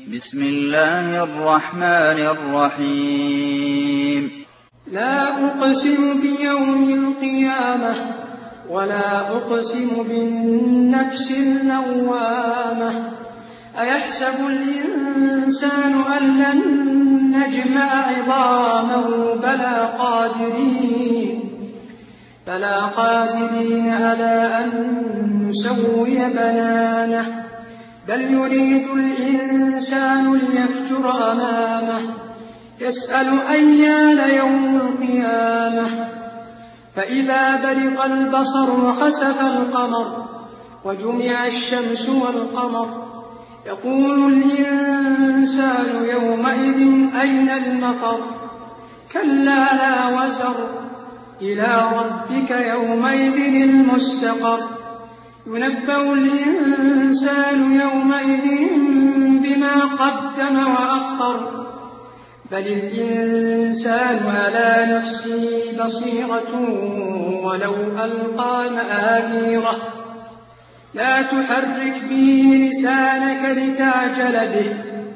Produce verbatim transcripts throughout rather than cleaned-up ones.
بسم الله الرحمن الرحيم لا أقسم بيوم القيامة ولا أقسم بالنفس اللوامة أيحسب الإنسان أن لن نجمع عظامه بلى قادرين بلى قادرين على أن نسوي بنانه بل يريد الإنسان ليفجر أمامه يسأل أيان يوم القيامة فإذا برق البصر وخسف القمر وجمع الشمس والقمر يقول الإنسان يومئذ أين المفر كلا لا وزر إلى ربك يومئذ المستقر ينبأ الإنسان يومئذ بما قدم وأخر بل الإنسان على نفسه بصيرة ولو ألقى مآثيره لا تحرك به لسانك لتعجل به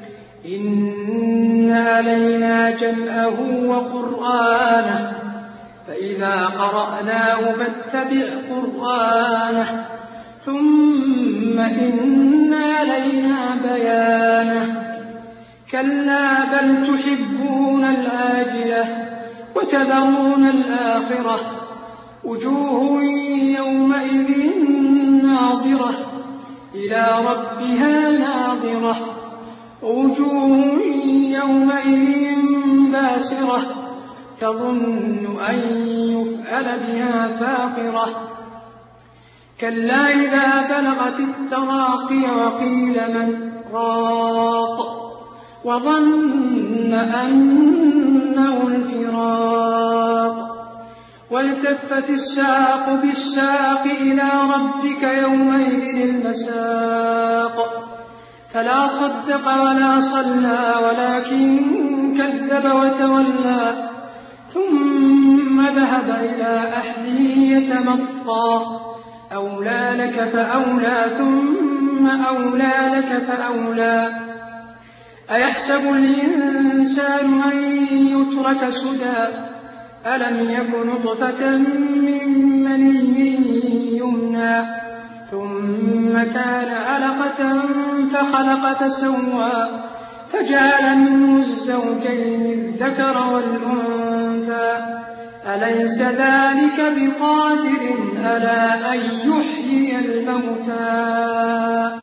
إن علينا جمعه وقرآنه فإذا قرأناه فاتبع قرآنه ثم إن علينا بيانه كلا بل تحبون الآجلة وتذرون الآخرة وجوه يومئذ ناظرة إلى ربها ناظرة وجوه يومئذ باسرة تظن أن يفعل بها فاقرة كلا إذا بلغت التراقي وقيل من راق وظن أنه الفراق والتفت الساق بالساق إلى ربك يومئذ المساق فلا صدق ولا صلى ولكن كذب وتولى ثم ذهب إلى أهله يتمطى أولى لك فأولى ثم أولى لك فأولى أيحسب الإنسان أن يترك سدى ألم يك نطفة من مني يمنى ثم كان علقة فخلق فسوى فجعل منه الزوجين الذكر والأنثى أليس ذلك بقادر على أن يحيي الموتى